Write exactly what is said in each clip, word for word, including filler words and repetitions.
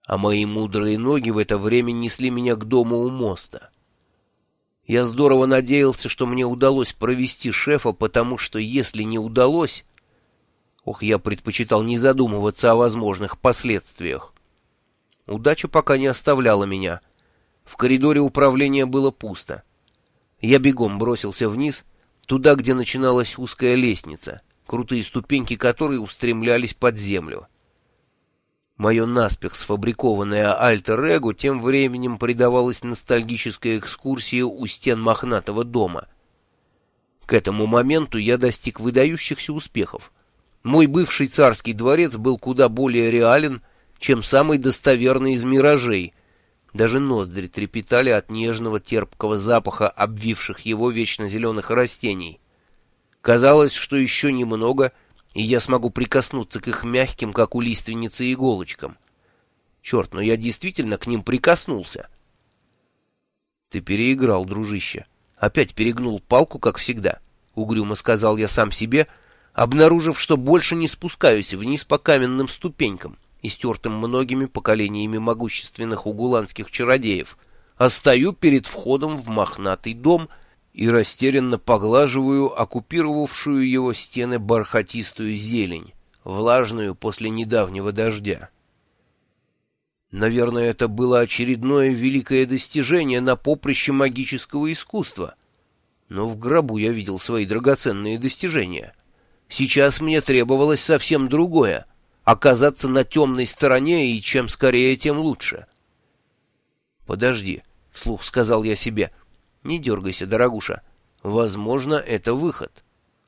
а мои мудрые ноги в это время несли меня к дому у моста. Я здорово надеялся, что мне удалось провести шефа, потому что если не удалось... Ох, я предпочитал не задумываться о возможных последствиях. Удача пока не оставляла меня. В коридоре управления было пусто. Я бегом бросился вниз, туда, где начиналась узкая лестница, крутые ступеньки которой устремлялись под землю. Мое наспех сфабрикованное альтер-эго тем временем предавалось ностальгической экскурсии у стен мохнатого дома. К этому моменту я достиг выдающихся успехов. Мой бывший царский дворец был куда более реален, чем самый достоверный из миражей. Даже ноздри трепетали от нежного терпкого запаха обвивших его вечно зеленых растений. Казалось, что еще немного, и я смогу прикоснуться к их мягким, как у лиственницы, иголочкам. Черт, но я действительно к ним прикоснулся. Ты переиграл, дружище. Опять перегнул палку, как всегда, — угрюмо сказал я сам себе, обнаружив, что больше не спускаюсь вниз по каменным ступенькам, истертым многими поколениями могущественных угуланских чародеев, а стою перед входом в мохнатый дом и растерянно поглаживаю оккупировавшую его стены бархатистую зелень, влажную после недавнего дождя. Наверное, это было очередное великое достижение на поприще магического искусства. Но в гробу я видел свои драгоценные достижения. Сейчас мне требовалось совсем другое — оказаться на темной стороне, и чем скорее, тем лучше. «Подожди», — вслух сказал я себе, — «не дергайся, дорогуша. Возможно, это выход».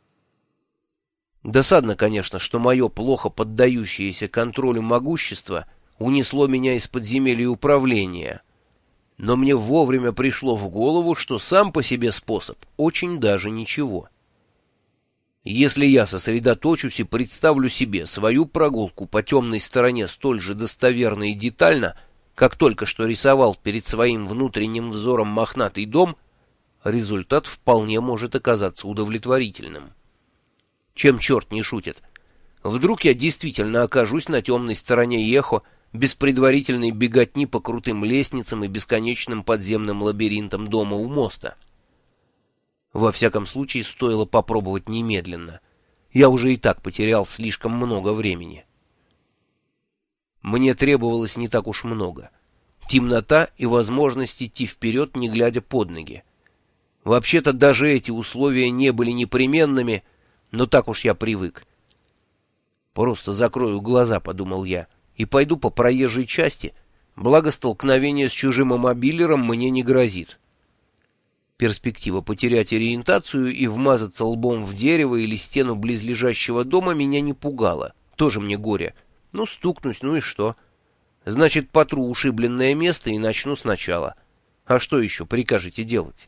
Досадно, конечно, что мое плохо поддающееся контролю могущество унесло меня из подземелья управления. Но мне вовремя пришло в голову, что сам по себе способ очень даже ничего. Если я сосредоточусь и представлю себе свою прогулку по темной стороне столь же достоверно и детально, как только что рисовал перед своим внутренним взором мохнатый дом, результат вполне может оказаться удовлетворительным. Чем черт не шутит? Вдруг я действительно окажусь на темной стороне Ехо, без предварительной беготни по крутым лестницам и бесконечным подземным лабиринтам дома у моста. Во всяком случае, стоило попробовать немедленно. Я уже и так потерял слишком много времени. Мне требовалось не так уж много. Темнота и возможность идти вперед, не глядя под ноги. Вообще-то даже эти условия не были непременными, но так уж я привык. «Просто закрою глаза», — подумал я, — «и пойду по проезжей части, благо столкновение с чужим мобилером мне не грозит». Перспектива потерять ориентацию и вмазаться лбом в дерево или стену близлежащего дома меня не пугала. Тоже мне горе. Ну, стукнусь, ну и что? Значит, потру ушибленное место и начну сначала. А что еще прикажете делать?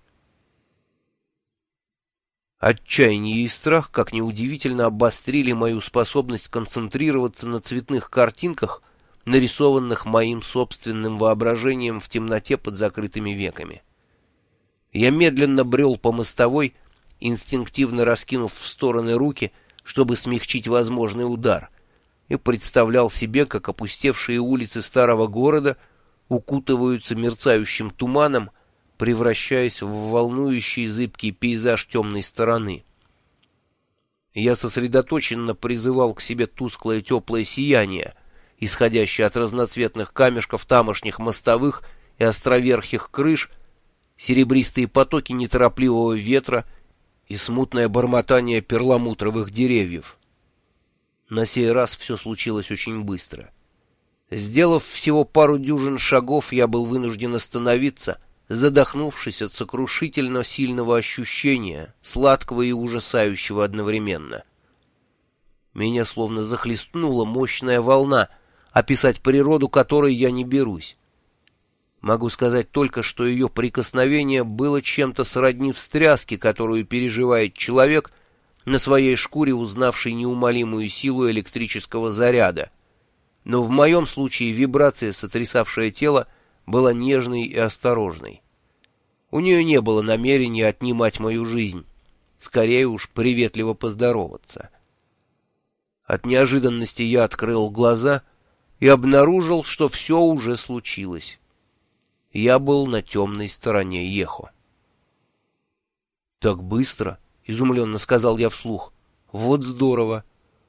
Отчаяние и страх, как неудивительно, обострили мою способность концентрироваться на цветных картинках, нарисованных моим собственным воображением в темноте под закрытыми веками. Я медленно брел по мостовой, инстинктивно раскинув в стороны руки, чтобы смягчить возможный удар, и представлял себе, как опустевшие улицы старого города укутываются мерцающим туманом, превращаясь в волнующий зыбкий пейзаж темной стороны. Я сосредоточенно призывал к себе тусклое теплое сияние, исходящее от разноцветных камешков тамошних мостовых и островерхих крыш, серебристые потоки неторопливого ветра и смутное бормотание перламутровых деревьев. На сей раз все случилось очень быстро. Сделав всего пару дюжин шагов, я был вынужден остановиться, задохнувшись от сокрушительно сильного ощущения, сладкого и ужасающего одновременно. Меня словно захлестнула мощная волна, описать природу которой я не берусь. Могу сказать только, что ее прикосновение было чем-то сродни встряске, которую переживает человек, на своей шкуре узнавший неумолимую силу электрического заряда. Но в моем случае вибрация, сотрясавшая тело, была нежной и осторожной. У нее не было намерения отнимать мою жизнь, скорее уж приветливо поздороваться. От неожиданности я открыл глаза, и обнаружил, что все уже случилось. Я был на темной стороне Йехо. «Так быстро?» — изумленно сказал я вслух. «Вот здорово!»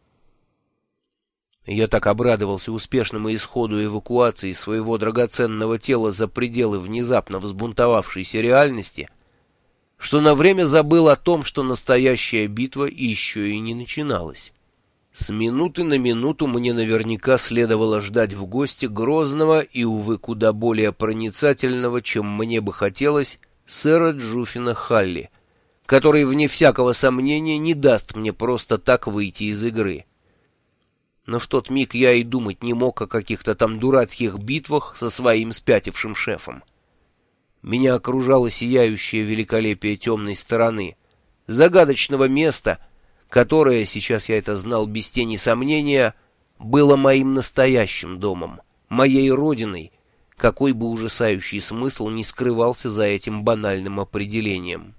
Я так обрадовался успешному исходу эвакуации своего драгоценного тела за пределы внезапно взбунтовавшейся реальности, что на время забыл о том, что настоящая битва еще и не начиналась. С минуты на минуту мне наверняка следовало ждать в гости грозного и, увы, куда более проницательного, чем мне бы хотелось, сэра Джуффина Халли, который, вне всякого сомнения, не даст мне просто так выйти из игры. Но в тот миг я и думать не мог о каких-то там дурацких битвах со своим спятившим шефом. Меня окружало сияющее великолепие темной стороны, загадочного места, которое, сейчас я это знал без тени сомнения, было моим настоящим домом, моей родиной, какой бы ужасающий смысл ни скрывался за этим банальным определением.